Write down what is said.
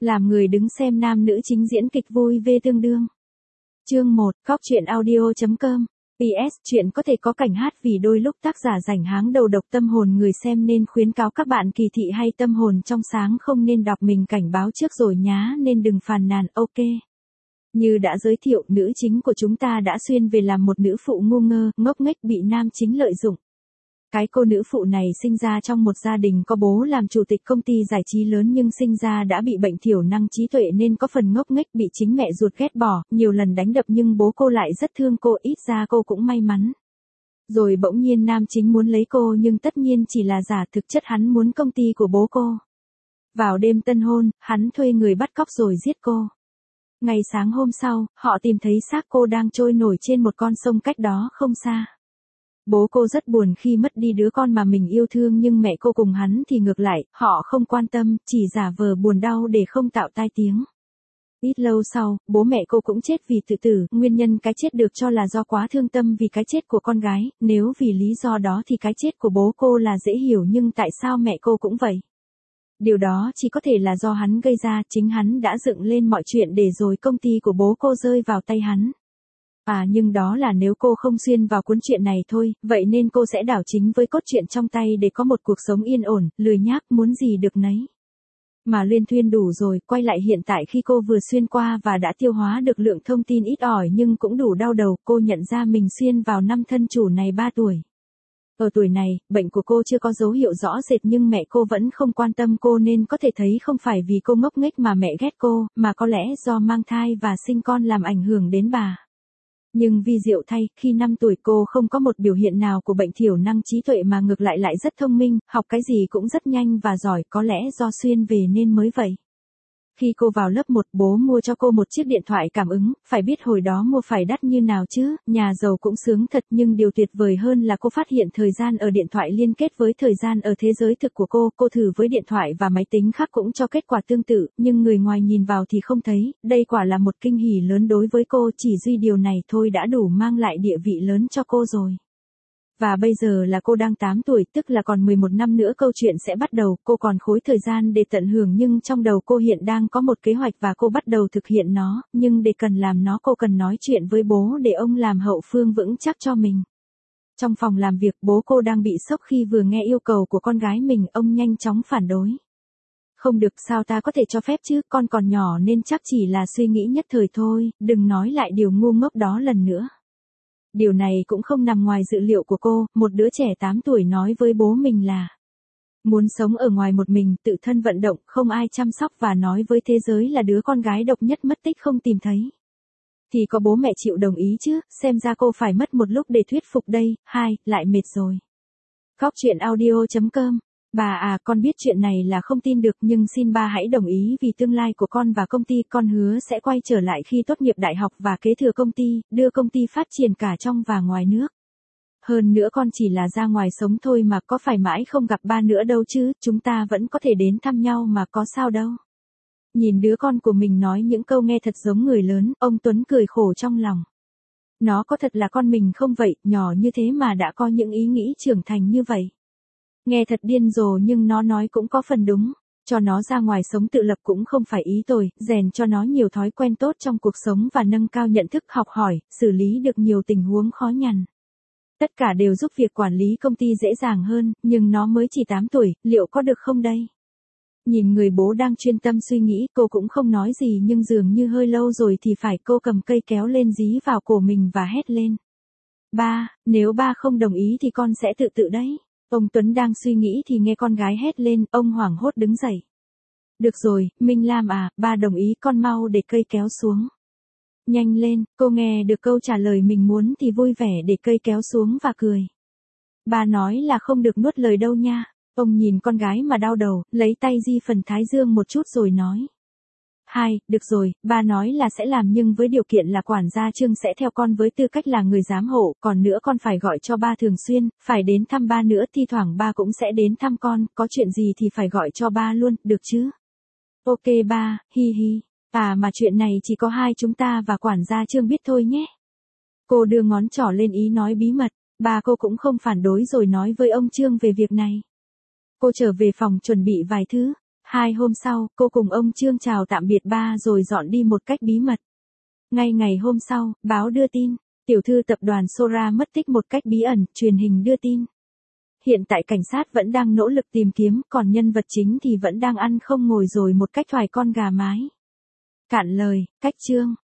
Làm người đứng xem nam nữ chính diễn kịch vui về tương đương. Chương 1, Cóc truyện audio.com. PS, chuyện có thể có cảnh hát vì đôi lúc tác giả rảnh háng đầu độc tâm hồn người xem nên khuyến cáo các bạn kỳ thị hay tâm hồn trong sáng không nên đọc, mình cảnh báo trước rồi nhá, nên đừng phàn nàn, ok. Như đã giới thiệu, nữ chính của chúng ta đã xuyên về làm một nữ phụ ngu ngơ, ngốc nghếch bị nam chính lợi dụng. Cái cô nữ phụ này sinh ra trong một gia đình có bố làm chủ tịch công ty giải trí lớn nhưng sinh ra đã bị bệnh thiểu năng trí tuệ nên có phần ngốc nghếch, bị chính mẹ ruột ghét bỏ, nhiều lần đánh đập nhưng bố cô lại rất thương cô, ít ra cô cũng may mắn. Rồi bỗng nhiên nam chính muốn lấy cô nhưng tất nhiên chỉ là giả, thực chất hắn muốn công ty của bố cô. Vào đêm tân hôn, hắn thuê người bắt cóc rồi giết cô. Ngày sáng hôm sau, họ tìm thấy xác cô đang trôi nổi trên một con sông cách đó không xa. Bố cô rất buồn khi mất đi đứa con mà mình yêu thương nhưng mẹ cô cùng hắn thì ngược lại, họ không quan tâm, chỉ giả vờ buồn đau để không tạo tai tiếng. Ít lâu sau, bố mẹ cô cũng chết vì tự tử, nguyên nhân cái chết được cho là do quá thương tâm vì cái chết của con gái, nếu vì lý do đó thì cái chết của bố cô là dễ hiểu nhưng tại sao mẹ cô cũng vậy? Điều đó chỉ có thể là do hắn gây ra, chính hắn đã dựng lên mọi chuyện để rồi công ty của bố cô rơi vào tay hắn. À nhưng đó là nếu cô không xuyên vào cuốn truyện này thôi, vậy nên cô sẽ đảo chính với cốt truyện trong tay để có một cuộc sống yên ổn, lười nhác, muốn gì được nấy. Mà luyên thuyên đủ rồi, quay lại hiện tại khi cô vừa xuyên qua và đã tiêu hóa được lượng thông tin ít ỏi nhưng cũng đủ đau đầu, cô nhận ra mình xuyên vào năm thân chủ này 3 tuổi. Ở tuổi này, bệnh của cô chưa có dấu hiệu rõ rệt nhưng mẹ cô vẫn không quan tâm cô nên có thể thấy không phải vì cô ngốc nghếch mà mẹ ghét cô, mà có lẽ do mang thai và sinh con làm ảnh hưởng đến bà. Nhưng vi diệu thay, khi 5 tuổi cô không có một biểu hiện nào của bệnh thiểu năng trí tuệ mà ngược lại lại rất thông minh, học cái gì cũng rất nhanh và giỏi, có lẽ do xuyên về nên mới vậy. Khi cô vào lớp 1, bố mua cho cô một chiếc điện thoại cảm ứng, phải biết hồi đó mua phải đắt như nào chứ, nhà giàu cũng sướng thật nhưng điều tuyệt vời hơn là cô phát hiện thời gian ở điện thoại liên kết với thời gian ở thế giới thực của cô thử với điện thoại và máy tính khác cũng cho kết quả tương tự, nhưng người ngoài nhìn vào thì không thấy, đây quả là một kinh hỉ lớn đối với cô, chỉ duy điều này thôi đã đủ mang lại địa vị lớn cho cô rồi. Và bây giờ là cô đang 8 tuổi, tức là còn 11 năm nữa câu chuyện sẽ bắt đầu, cô còn khối thời gian để tận hưởng nhưng trong đầu cô hiện đang có một kế hoạch và cô bắt đầu thực hiện nó, nhưng để cần làm nó cô cần nói chuyện với bố để ông làm hậu phương vững chắc cho mình. Trong phòng làm việc, bố cô đang bị sốc khi vừa nghe yêu cầu của con gái mình, ông nhanh chóng phản đối. Không được, sao ta có thể cho phép chứ, con còn nhỏ nên chắc chỉ là suy nghĩ nhất thời thôi, đừng nói lại điều ngu ngốc đó lần nữa. Điều này cũng không nằm ngoài dự liệu của cô, một đứa trẻ 8 tuổi nói với bố mình là muốn sống ở ngoài một mình, tự thân vận động, không ai chăm sóc và nói với thế giới là đứa con gái độc nhất mất tích không tìm thấy. Thì có bố mẹ chịu đồng ý chứ, xem ra cô phải mất một lúc để thuyết phục đây, lại mệt rồi. Cóc truyện audio.com. Bà à, con biết chuyện này là không tin được nhưng xin ba hãy đồng ý vì tương lai của con và công ty, con hứa sẽ quay trở lại khi tốt nghiệp đại học và kế thừa công ty, đưa công ty phát triển cả trong và ngoài nước. Hơn nữa con chỉ là ra ngoài sống thôi mà, có phải mãi không gặp ba nữa đâu chứ, chúng ta vẫn có thể đến thăm nhau mà, có sao đâu. Nhìn đứa con của mình nói những câu nghe thật giống người lớn, ông Tuấn cười khổ trong lòng. Nó có thật là con mình không vậy, nhỏ như thế mà đã có những ý nghĩ trưởng thành như vậy. Nghe thật điên rồ nhưng nó nói cũng có phần đúng, cho nó ra ngoài sống tự lập cũng không phải ý tồi, rèn cho nó nhiều thói quen tốt trong cuộc sống và nâng cao nhận thức, học hỏi, xử lý được nhiều tình huống khó nhằn. Tất cả đều giúp việc quản lý công ty dễ dàng hơn, nhưng nó mới chỉ 8 tuổi, liệu có được không đây? Nhìn người bố đang chuyên tâm suy nghĩ, cô cũng không nói gì nhưng dường như hơi lâu rồi thì phải, cô cầm cây kéo lên dí vào cổ mình và hét lên. Ba, nếu ba không đồng ý thì con sẽ tự tự đấy. Ông Tuấn đang suy nghĩ thì nghe con gái hét lên, ông hoảng hốt đứng dậy. Được rồi, Minh Lam à, ba đồng ý, con mau để cây kéo xuống. Nhanh lên, cô nghe được câu trả lời mình muốn thì vui vẻ để cây kéo xuống và cười. Ba nói là không được nuốt lời đâu nha. Ông nhìn con gái mà đau đầu, lấy tay di phần thái dương một chút rồi nói. Được rồi, ba nói là sẽ làm nhưng với điều kiện là quản gia Trương sẽ theo con với tư cách là người giám hộ, còn nữa con phải gọi cho ba thường xuyên, phải đến thăm ba nữa, thi thoảng ba cũng sẽ đến thăm con, có chuyện gì thì phải gọi cho ba luôn, được chứ? Ok ba, hi hi. À mà chuyện này chỉ có hai chúng ta và quản gia Trương biết thôi nhé. Cô đưa ngón trỏ lên ý nói bí mật, ba cô cũng không phản đối rồi nói với ông Trương về việc này. Cô trở về phòng chuẩn bị vài thứ. 2 hôm sau, cô cùng ông Trương chào tạm biệt ba rồi dọn đi một cách bí mật. Ngay ngày hôm sau, báo đưa tin, tiểu thư tập đoàn Sora mất tích một cách bí ẩn, truyền hình đưa tin. Hiện tại cảnh sát vẫn đang nỗ lực tìm kiếm, còn nhân vật chính thì vẫn đang ăn không ngồi rồi một cách thoải con gà mái. Cạn lời, cách chương.